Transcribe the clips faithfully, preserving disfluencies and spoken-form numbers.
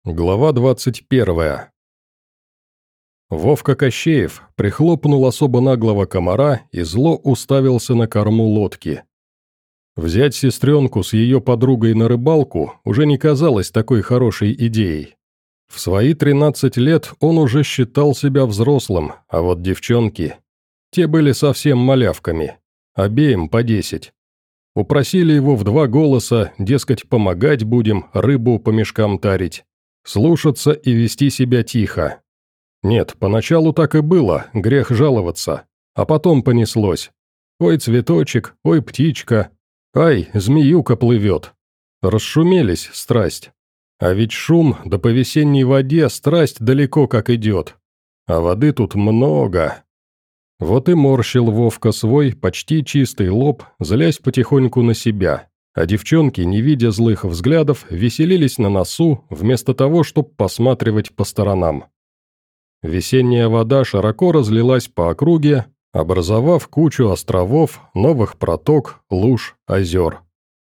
Глава двадцать первая. Вовка Кощеев прихлопнул особо наглого комара и зло уставился на корму лодки. Взять сестренку с ее подругой на рыбалку уже не казалось такой хорошей идеей. В свои тринадцать лет он уже считал себя взрослым, а вот девчонки... Те были совсем малявками, обеим по десять. Упросили его в два голоса, дескать, помогать будем, рыбу по мешкам тарить. Слушаться и вести себя тихо. Нет, поначалу так и было, грех жаловаться. А потом понеслось. Ой, цветочек, ой, птичка, ай, змеюка плывет. Расшумелись, страсть. А ведь шум, да по весенней воде страсть далеко как идет. А воды тут много. Вот и морщил Вовка свой почти чистый лоб, злясь потихоньку на себя. А девчонки, не видя злых взглядов, веселились на носу, вместо того, чтобы посматривать по сторонам. Весенняя вода широко разлилась по округе, образовав кучу островов, новых проток, луж, озер.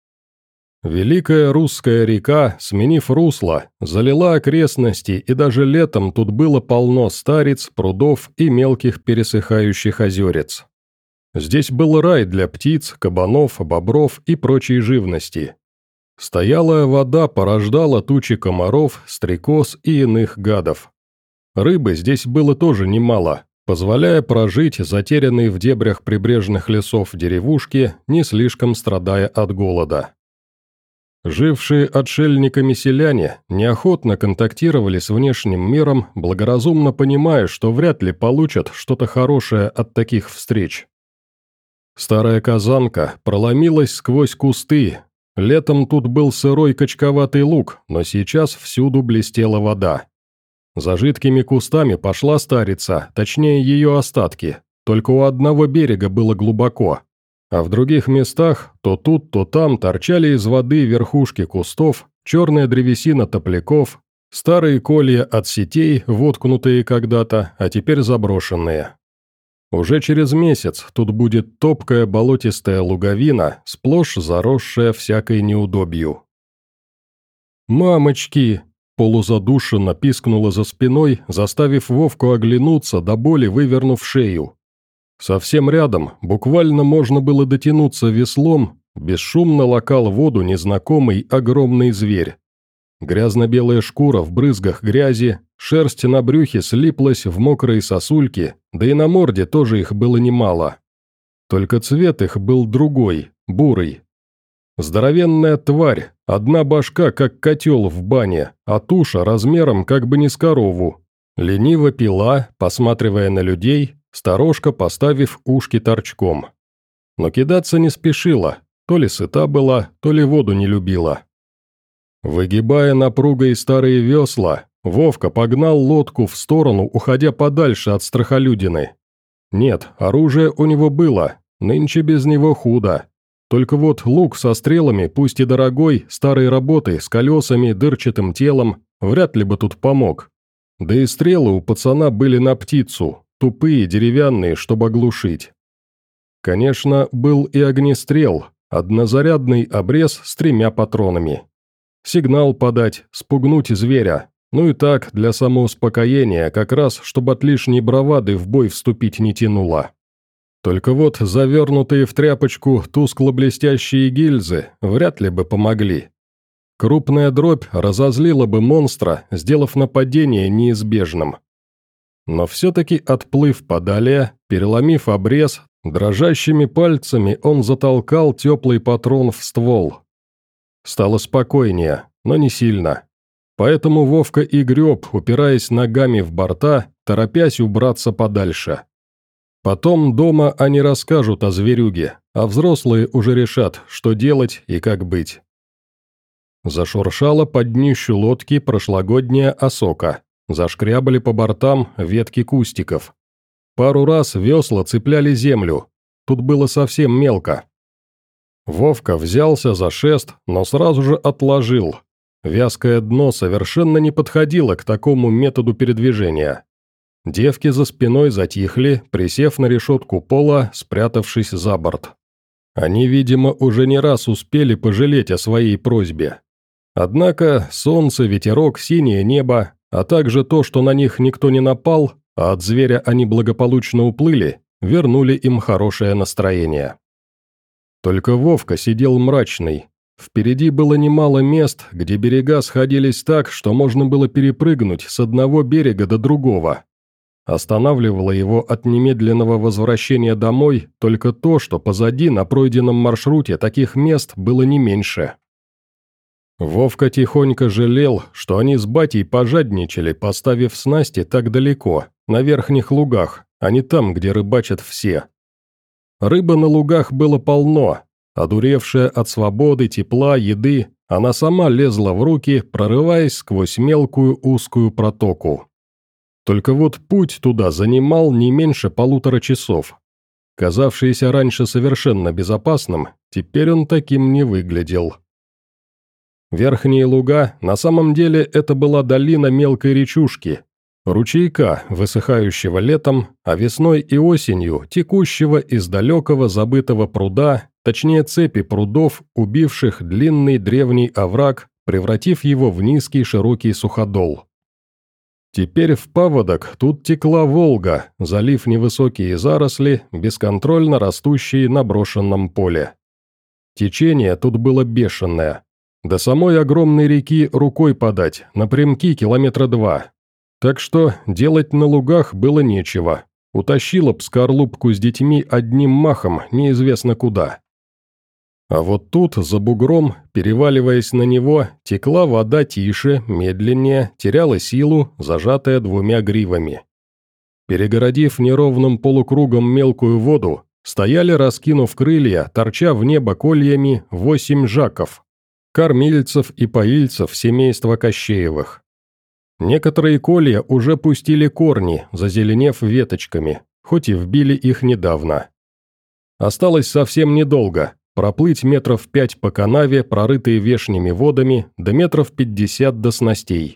Великая русская река, сменив русло, залила окрестности, и даже летом тут было полно стариц, прудов и мелких пересыхающих озерец. Здесь был рай для птиц, кабанов, бобров и прочей живности. Стоялая вода порождала тучи комаров, стрекоз и иных гадов. Рыбы здесь было тоже немало, позволяя прожить затерянные в дебрях прибрежных лесов деревушки, не слишком страдая от голода. Жившие отшельниками селяне неохотно контактировали с внешним миром, благоразумно понимая, что вряд ли получат что-то хорошее от таких встреч. Старая казанка проломилась сквозь кусты. Летом тут был сырой качковатый луг, но сейчас всюду блестела вода. За жидкими кустами пошла старица, точнее ее остатки, только у одного берега было глубоко, а в других местах то тут, то там торчали из воды верхушки кустов, черная древесина топляков, старые колья от сетей, воткнутые когда-то, а теперь заброшенные. Уже через месяц тут будет топкая болотистая луговина, сплошь заросшая всякой неудобью. «Мамочки!» – полузадушенно пискнула за спиной, заставив Вовку оглянуться, до боли вывернув шею. Совсем рядом, буквально можно было дотянуться веслом, бесшумно лакал воду незнакомый огромный зверь. Грязно-белая шкура в брызгах грязи, шерсть на брюхе слиплась в мокрые сосульки, да и на морде тоже их было немало. Только цвет их был другой, бурый. Здоровенная тварь, одна башка, как котел в бане, а туша размером как бы не с корову. Лениво пила, посматривая на людей, сторожка поставив ушки торчком. Но кидаться не спешила, то ли сыта была, то ли воду не любила. Выгибая напругой старые весла, Вовка погнал лодку в сторону, уходя подальше от страхолюдины. Нет, оружие у него было, нынче без него худо. Только вот лук со стрелами, пусть и дорогой, старой работы, с колесами, дырчатым телом, вряд ли бы тут помог. Да и стрелы у пацана были на птицу, тупые, деревянные, чтобы оглушить. Конечно, был и огнестрел, однозарядный обрез с тремя патронами. Сигнал подать, спугнуть зверя, ну и так, для самоуспокоения, как раз, чтобы от лишней бравады в бой вступить не тянуло. Только вот завернутые в тряпочку тускло-блестящие гильзы вряд ли бы помогли. Крупная дробь разозлила бы монстра, сделав нападение неизбежным. Но все-таки отплыв подалее, переломив обрез, дрожащими пальцами он затолкал теплый патрон в ствол. Стало спокойнее, но не сильно. Поэтому Вовка и греб, упираясь ногами в борта, торопясь убраться подальше. Потом дома они расскажут о зверюге, а взрослые уже решат, что делать и как быть. Зашуршала под днищу лодки прошлогодняя осока, зашкрябали по бортам ветки кустиков. Пару раз весла цепляли землю, тут было совсем мелко. Вовка взялся за шест, но сразу же отложил. Вязкое дно совершенно не подходило к такому методу передвижения. Девки за спиной затихли, присев на решетку пола, спрятавшись за борт. Они, видимо, уже не раз успели пожалеть о своей просьбе. Однако солнце, ветерок, синее небо, а также то, что на них никто не напал, а от зверя они благополучно уплыли, вернули им хорошее настроение. Только Вовка сидел мрачный. Впереди было немало мест, где берега сходились так, что можно было перепрыгнуть с одного берега до другого. Останавливало его от немедленного возвращения домой только то, что позади на пройденном маршруте таких мест было не меньше. Вовка тихонько жалел, что они с батей пожадничали, поставив снасти так далеко, на верхних лугах, а не там, где рыбачат все. Рыбы на лугах было полно. Одуревшая от свободы, тепла, еды, она сама лезла в руки, прорываясь сквозь мелкую узкую протоку. Только вот путь туда занимал не меньше полутора часов. Казавшийся раньше совершенно безопасным, теперь он таким не выглядел. Верхние луга, на самом деле это была долина мелкой речушки, ручейка, высыхающего летом, а весной и осенью текущего из далекого забытого пруда, точнее цепи прудов, убивших длинный древний овраг, превратив его в низкий широкий суходол. Теперь в паводок тут текла Волга, залив невысокие заросли, бесконтрольно растущие на брошенном поле. Течение тут было бешеное. До самой огромной реки рукой подать, напрямки километра два. Так что делать на лугах было нечего. Утащила б скорлупку с детьми одним махом неизвестно куда. А вот тут, за бугром, переваливаясь на него, текла вода тише, медленнее, теряла силу, зажатая двумя гривами. Перегородив неровным полукругом мелкую воду, стояли, раскинув крылья, торча в небо кольями, восемь жаков, кормильцев и поильцев семейства Кощеевых. Некоторые колья уже пустили корни, зазеленев веточками, хоть и вбили их недавно. Осталось совсем недолго. Проплыть метров пять по канаве, прорытой вешними водами, до метров пятьдесят до снастей.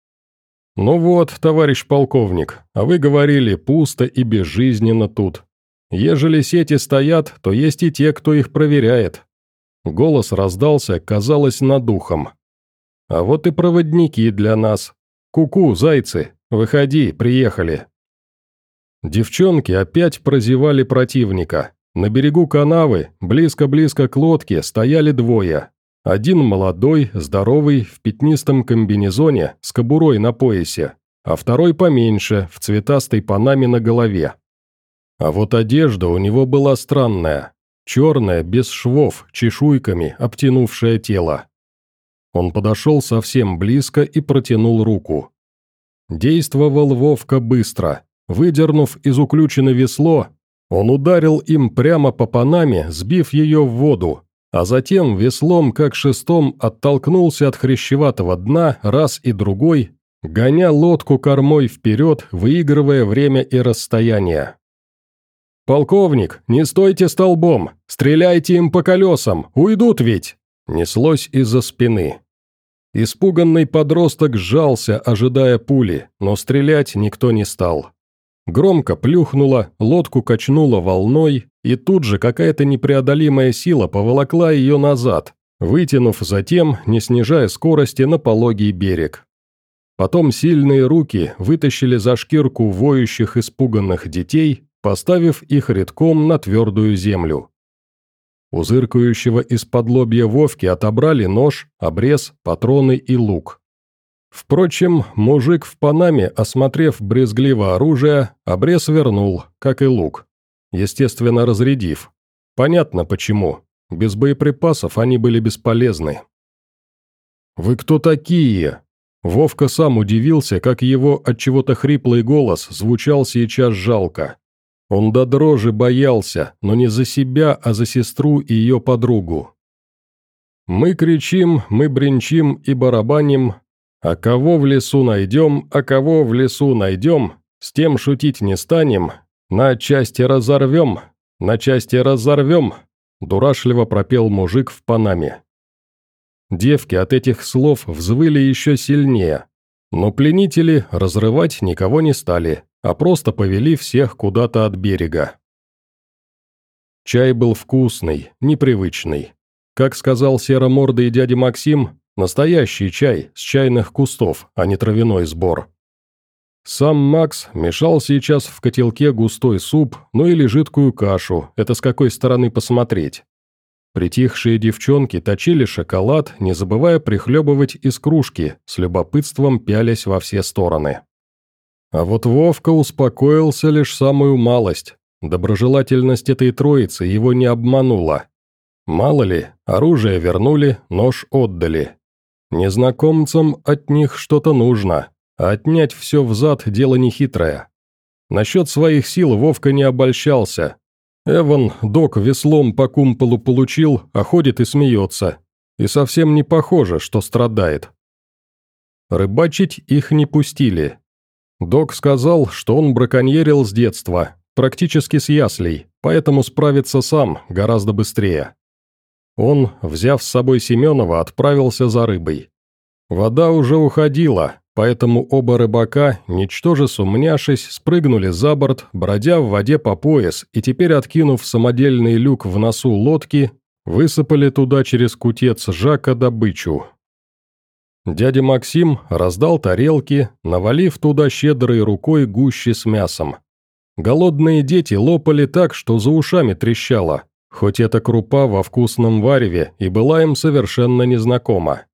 «Ну вот, товарищ полковник, а вы говорили, пусто и безжизненно тут. Ежели сети стоят, то есть и те, кто их проверяет». Голос раздался, казалось, над ухом. «А вот и проводники для нас. Ку-ку, зайцы, выходи, приехали». Девчонки опять прозевали противника. На берегу канавы, близко-близко к лодке, стояли двое. Один молодой, здоровый, в пятнистом комбинезоне, с кобурой на поясе, а второй поменьше, в цветастой панаме на голове. А вот одежда у него была странная, черная, без швов, чешуйками, обтянувшая тело. Он подошел совсем близко и протянул руку. Действовал Вовка быстро. Выдернув из уключина весло, он ударил им прямо по панаме, сбив ее в воду, а затем веслом, как шестом, оттолкнулся от хрящеватого дна раз и другой, гоня лодку кормой вперед, выигрывая время и расстояние. «Полковник, не стойте столбом! Стреляйте им по колесам! Уйдут ведь!» неслось из-за спины. Испуганный подросток сжался, ожидая пули, но стрелять никто не стал. Громко плюхнуло, лодку качнуло волной, и тут же какая-то непреодолимая сила поволокла ее назад, вытянув затем, не снижая скорости, на пологий берег. Потом сильные руки вытащили за шкирку воющих испуганных детей, поставив их редком на твердую землю. У зыркающего из-под лобья Вовки отобрали нож, обрез, патроны и лук. Впрочем, мужик в панаме, осмотрев брезгливо оружие, обрез вернул, как и лук. Естественно, разрядив. Понятно почему. Без боеприпасов они были бесполезны. «Вы кто такие?» Вовка сам удивился, как его от чего-то хриплый голос звучал сейчас жалко. Он до дрожи боялся, но не за себя, а за сестру и ее подругу. «Мы кричим, мы бренчим и барабаним. А кого в лесу найдем, а кого в лесу найдем, с тем шутить не станем, на части разорвем, на части разорвем», дурашливо пропел мужик в панаме. Девки от этих слов взвыли еще сильнее, но пленители разрывать никого не стали, а просто повели всех куда-то от берега. Чай был вкусный, непривычный. Как сказал серомордый дядя Максим, Настоящий чай с чайных кустов, а не травяной сбор. Сам Макс мешал сейчас в котелке густой суп, ну или жидкую кашу, это с какой стороны посмотреть. Притихшие девчонки точили шоколад, не забывая прихлебывать из кружки, с любопытством пялясь во все стороны. А вот Вовка успокоился лишь самую малость. Доброжелательность этой троицы его не обманула. Мало ли, оружие вернули, нож отдали. Незнакомцам от них что-то нужно, а отнять все взад дело нехитрое. Насчет своих сил Вовка не обольщался. Эван док веслом по кумполу получил, а ходит и смеется. И совсем не похоже, что страдает. Рыбачить их не пустили. Док сказал, что он браконьерил с детства, практически с яслей, поэтому справится сам гораздо быстрее. Он, взяв с собой Семенова, отправился за рыбой. Вода уже уходила, поэтому оба рыбака, ничтоже сумняшись, спрыгнули за борт, бродя в воде по пояс, и теперь, откинув самодельный люк в носу лодки, высыпали туда через кутец Жака добычу. Дядя Максим раздал тарелки, навалив туда щедрой рукой гущи с мясом. Голодные дети лопали так, что за ушами трещало, хоть эта крупа во вкусном вареве и была им совершенно незнакома.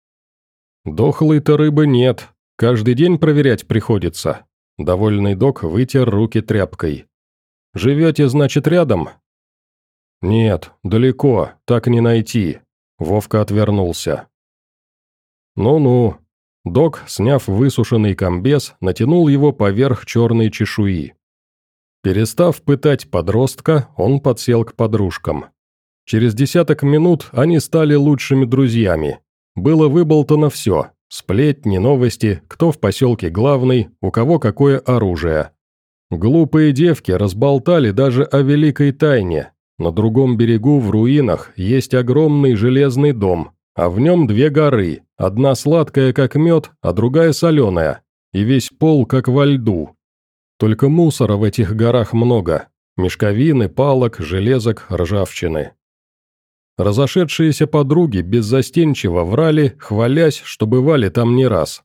«Дохлой-то рыбы нет, каждый день проверять приходится», — довольный док вытер руки тряпкой. «Живете, значит, рядом?» «Нет, далеко, так не найти», — Вовка отвернулся. «Ну-ну». Док, сняв высушенный комбез, натянул его поверх черной чешуи. Перестав пытать подростка, он подсел к подружкам. Через десяток минут они стали лучшими друзьями. Было выболтано все – сплетни, новости, кто в поселке главный, у кого какое оружие. Глупые девки разболтали даже о великой тайне. На другом берегу в руинах есть огромный железный дом, а в нем две горы, одна сладкая как мед, а другая соленая, и весь пол как во льду. Только мусора в этих горах много – мешковины, палок, железок, ржавчины. Разошедшиеся подруги беззастенчиво врали, хвалясь, что бывали там не раз.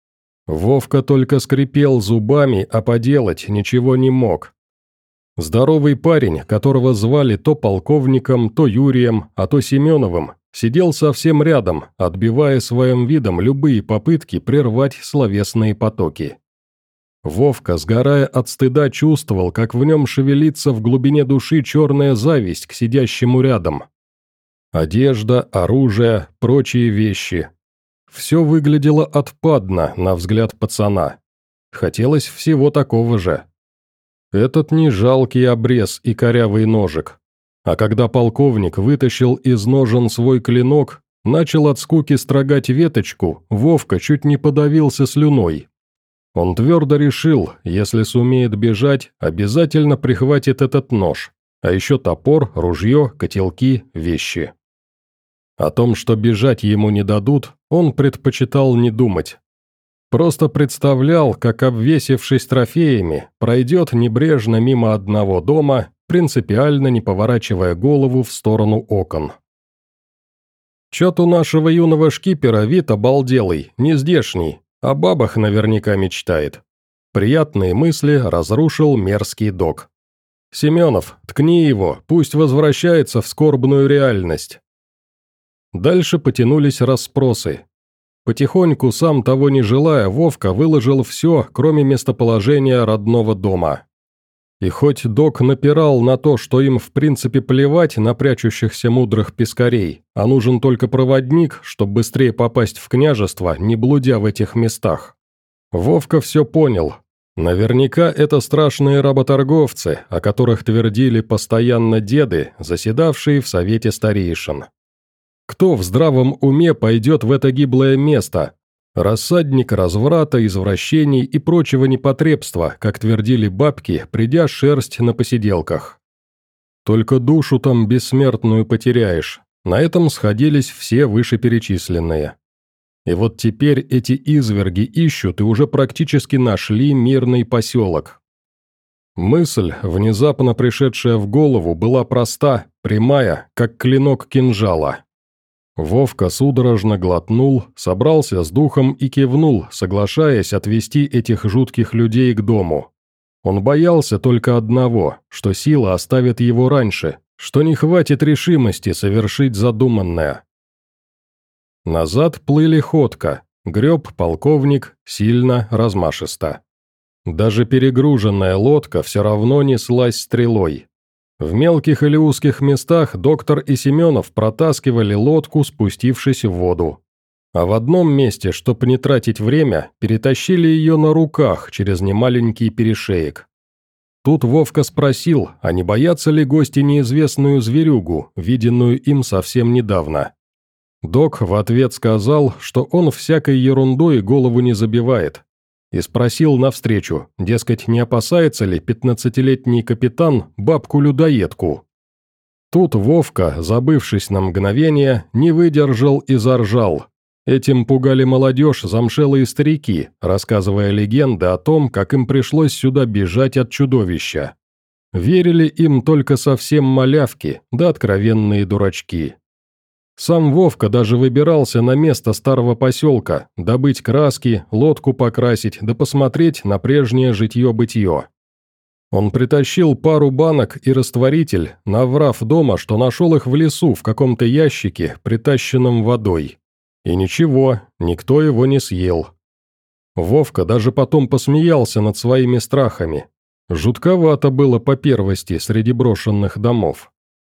Вовка только скрипел зубами, а поделать ничего не мог. Здоровый парень, которого звали то полковником, то Юрием, а то Семеновым, сидел совсем рядом, отбивая своим видом любые попытки прервать словесные потоки. Вовка, сгорая от стыда, чувствовал, как в нем шевелится в глубине души черная зависть к сидящему рядом. Одежда, оружие, прочие вещи. Все выглядело отпадно, на взгляд пацана. Хотелось всего такого же. Этот не жалкий обрез и корявый ножик. А когда полковник вытащил из ножен свой клинок, начал от скуки строгать веточку, Вовка чуть не подавился слюной. Он твердо решил, если сумеет бежать, обязательно прихватит этот нож, а еще топор, ружье, котелки, вещи. О том, что бежать ему не дадут, он предпочитал не думать. Просто представлял, как, обвесившись трофеями, пройдет небрежно мимо одного дома, принципиально не поворачивая голову в сторону окон. Чет у нашего юного шкипера вид обалделый, нездешний, о бабах наверняка мечтает. Приятные мысли разрушил мерзкий док. «Семенов, ткни его, пусть возвращается в скорбную реальность». Дальше потянулись расспросы. Потихоньку, сам того не желая, Вовка выложил все, кроме местоположения родного дома. И хоть док напирал на то, что им в принципе плевать на прячущихся мудрых пескарей, а нужен только проводник, чтобы быстрее попасть в княжество, не блудя в этих местах. Вовка все понял. Наверняка это страшные работорговцы, о которых твердили постоянно деды, заседавшие в совете старейшин. Кто в здравом уме пойдет в это гиблое место? Рассадник разврата, извращений и прочего непотребства, как твердили бабки, придя шерсть на посиделках. Только душу там бессмертную потеряешь. На этом сходились все вышеперечисленные. И вот теперь эти изверги ищут и уже практически нашли мирный поселок. Мысль, внезапно пришедшая в голову, была проста, прямая, как клинок кинжала. Вовка судорожно глотнул, собрался с духом и кивнул, соглашаясь отвезти этих жутких людей к дому. Он боялся только одного, что сила оставит его раньше, что не хватит решимости совершить задуманное. Назад плыли ходко, греб полковник сильно, размашисто. Даже перегруженная лодка все равно неслась стрелой. В мелких или узких местах доктор и Семенов протаскивали лодку, спустившись в воду. А в одном месте, чтобы не тратить время, перетащили ее на руках через немаленький перешеек. Тут Вовка спросил, а не боятся ли гости неизвестную зверюгу, виденную им совсем недавно. Док в ответ сказал, что он всякой ерундой голову не забивает. И спросил навстречу, дескать, не опасается ли пятнадцатилетний капитан бабку-людоедку. Тут Вовка, забывшись на мгновение, не выдержал и заржал. Этим пугали молодежь замшелые старики, рассказывая легенды о том, как им пришлось сюда бежать от чудовища. Верили им только совсем малявки, да откровенные дурачки. Сам Вовка даже выбирался на место старого поселка, добыть краски, лодку покрасить, да посмотреть на прежнее житье-бытие. Он притащил пару банок и растворитель, наврав дома, что нашел их в лесу в каком-то ящике, притащенном водой. И ничего, никто его не съел. Вовка даже потом посмеялся над своими страхами. Жутковато было по первости среди брошенных домов.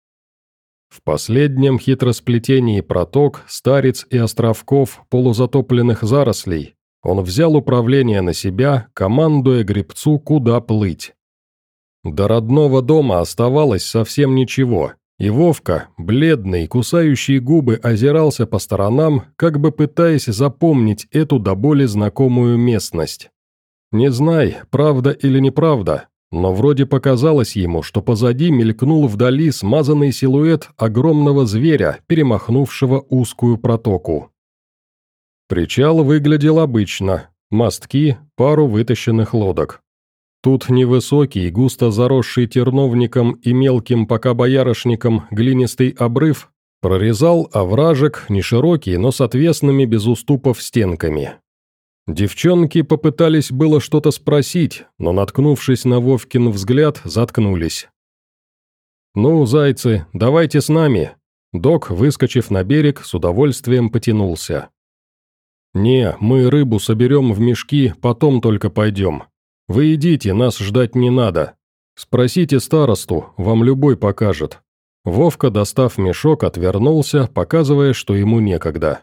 В последнем хитросплетении проток, стариц и островков полузатопленных зарослей он взял управление на себя, командуя гребцу, куда плыть. До родного дома оставалось совсем ничего, и Вовка, бледный, кусающий губы, озирался по сторонам, как бы пытаясь запомнить эту до боли знакомую местность. Не знай, правда или неправда, но вроде показалось ему, что позади мелькнул вдали смазанный силуэт огромного зверя, перемахнувшего узкую протоку. Причал выглядел обычно, мостки, пару вытащенных лодок. Тут невысокий, густо заросший терновником и мелким пока боярышником глинистый обрыв прорезал овражек, неширокий, но с отвесными без уступов стенками. Девчонки попытались было что-то спросить, но, наткнувшись на Вовкин взгляд, заткнулись. «Ну, зайцы, давайте с нами!» Док, выскочив на берег, с удовольствием потянулся. «Не, мы рыбу соберем в мешки, потом только пойдем. Вы идите, нас ждать не надо. Спросите старосту, вам любой покажет». Вовка, достав мешок, отвернулся, показывая, что ему некогда.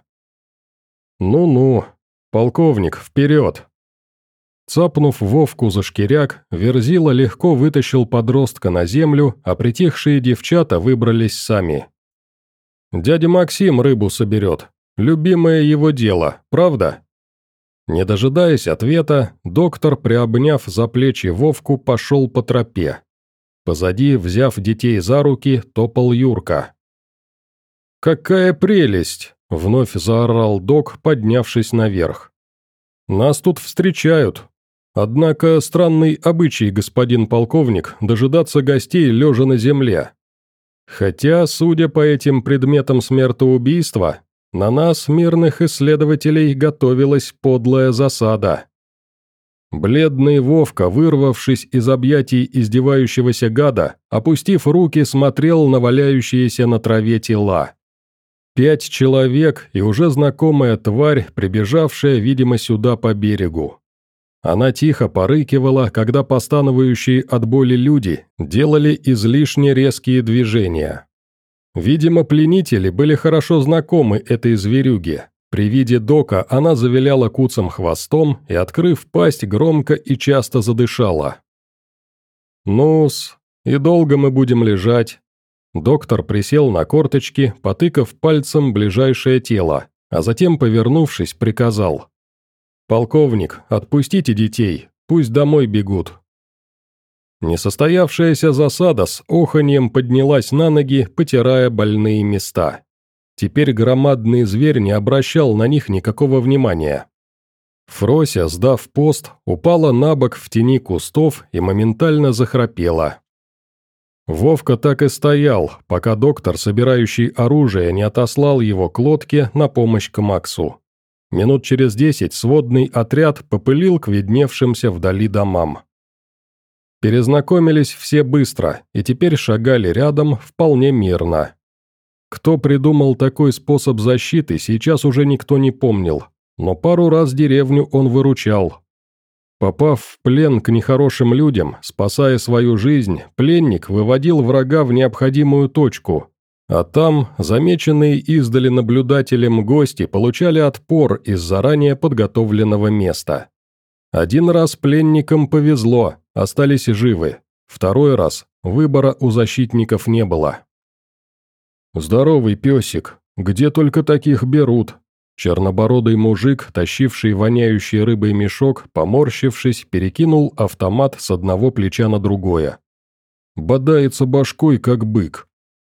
«Ну-ну, полковник, вперед!» Цапнув Вовку за шкиряк, Верзила легко вытащил подростка на землю, а притихшие девчата выбрались сами. «Дядя Максим рыбу соберет. Любимое его дело, правда?» Не дожидаясь ответа, доктор, приобняв за плечи Вовку, пошел по тропе. Позади, взяв детей за руки, топал Юрка. «Какая прелесть!» — вновь заорал док, поднявшись наверх. «Нас тут встречают. Однако странный обычай, господин полковник, дожидаться гостей лежа на земле. Хотя, судя по этим предметам смертоубийства, на нас, мирных исследователей, готовилась подлая засада». Бледный Вовка, вырвавшись из объятий издевающегося гада, опустив руки, смотрел на валяющиеся на траве тела. Пять человек и уже знакомая тварь, прибежавшая, видимо, сюда по берегу. Она тихо порыкивала, когда постановающие от боли люди делали излишне резкие движения. Видимо, пленители были хорошо знакомы этой зверюге. При виде дока она завиляла куцым хвостом и, открыв пасть, громко и часто задышала. «Ну-с, и долго мы будем лежать?» Доктор присел на корточки, потыкав пальцем ближайшее тело, а затем, повернувшись, приказал. «Полковник, отпустите детей, пусть домой бегут». Несостоявшаяся засада с оханьем поднялась на ноги, потирая больные места. Теперь громадный зверь не обращал на них никакого внимания. Фрося, сдав пост, упала на бок в тени кустов и моментально захрапела. Вовка так и стоял, пока доктор, собирающий оружие, не отослал его к лодке на помощь к Максу. Минут через десять сводный отряд попылил к видневшимся вдали домам. Перезнакомились все быстро, и теперь шагали рядом вполне мирно. Кто придумал такой способ защиты, сейчас уже никто не помнил, но пару раз деревню он выручал. Попав в плен к нехорошим людям, спасая свою жизнь, пленник выводил врага в необходимую точку, а там замеченные издали наблюдателем гости получали отпор из заранее подготовленного места. Один раз пленникам повезло, остались живы, второй раз выбора у защитников не было. «Здоровый песик, где только таких берут?» Чернобородый мужик, тащивший воняющий рыбой мешок, поморщившись, перекинул автомат с одного плеча на другое. Бодается башкой, как бык.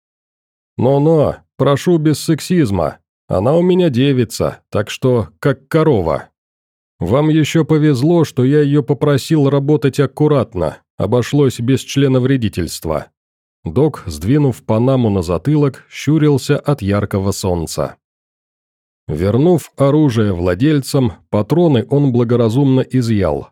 «Но-но, прошу без сексизма. Она у меня девица, так что как корова. Вам еще повезло, что я ее попросил работать аккуратно, обошлось без членовредительства». Док, сдвинув панаму на затылок, щурился от яркого солнца. Вернув оружие владельцам, патроны он благоразумно изъял.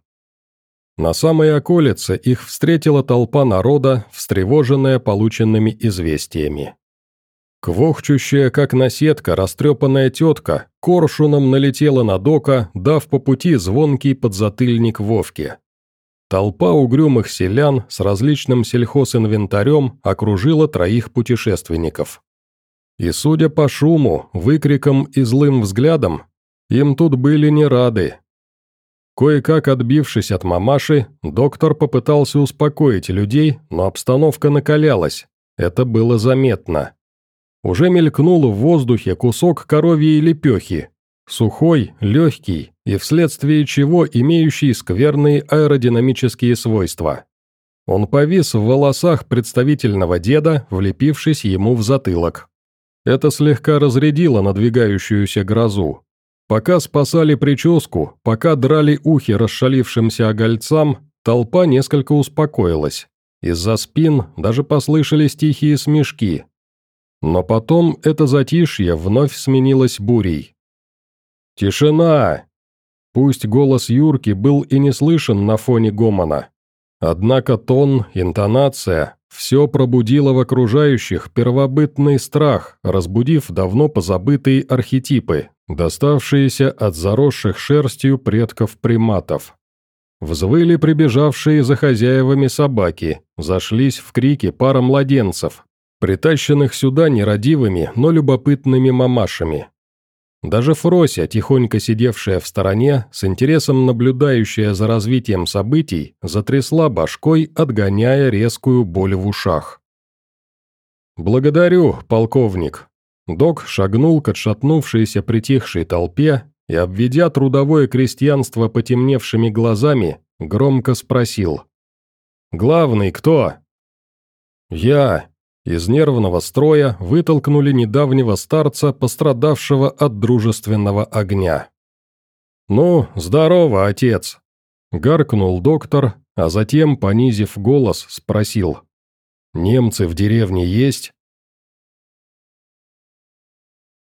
На самой околице их встретила толпа народа, встревоженная полученными известиями. Квохчущая, как наседка, растрепанная тетка коршуном налетела на Дока, дав по пути звонкий подзатыльник Вовке. Толпа угрюмых селян с различным сельхозинвентарем окружила троих путешественников. И, судя по шуму, выкрикам и злым взглядам, им тут были не рады. Кое-как отбившись от мамаши, доктор попытался успокоить людей, но обстановка накалялась, это было заметно. Уже мелькнул в воздухе кусок коровьей лепехи, сухой, легкий и вследствие чего имеющий скверные аэродинамические свойства. Он повис в волосах представительного деда, влепившись ему в затылок. Это слегка разрядило надвигающуюся грозу. Пока спасали прическу, пока драли ухи расшалившимся огольцам, толпа несколько успокоилась. Из-за спин даже послышались тихие смешки. Но потом это затишье вновь сменилось бурей. «Тишина!» Пусть голос Юрки был и не слышен на фоне гомона. Однако тон, интонация – все пробудило в окружающих первобытный страх, разбудив давно позабытые архетипы, доставшиеся от заросших шерстью предков приматов. Взвыли прибежавшие за хозяевами собаки, зашлись в крики пара младенцев, притащенных сюда нерадивыми, но любопытными мамашами. Даже Фрося, тихонько сидевшая в стороне, с интересом наблюдающая за развитием событий, затрясла башкой, отгоняя резкую боль в ушах. «Благодарю, полковник». Док шагнул к отшатнувшейся притихшей толпе и, обведя трудовое крестьянство потемневшими глазами, громко спросил. «Главный кто?» «Я». Из нервного строя вытолкнули недавнего старца, пострадавшего от дружественного огня. «Ну, здорово, отец!» – гаркнул доктор, а затем, понизив голос, спросил. «Немцы в деревне есть?»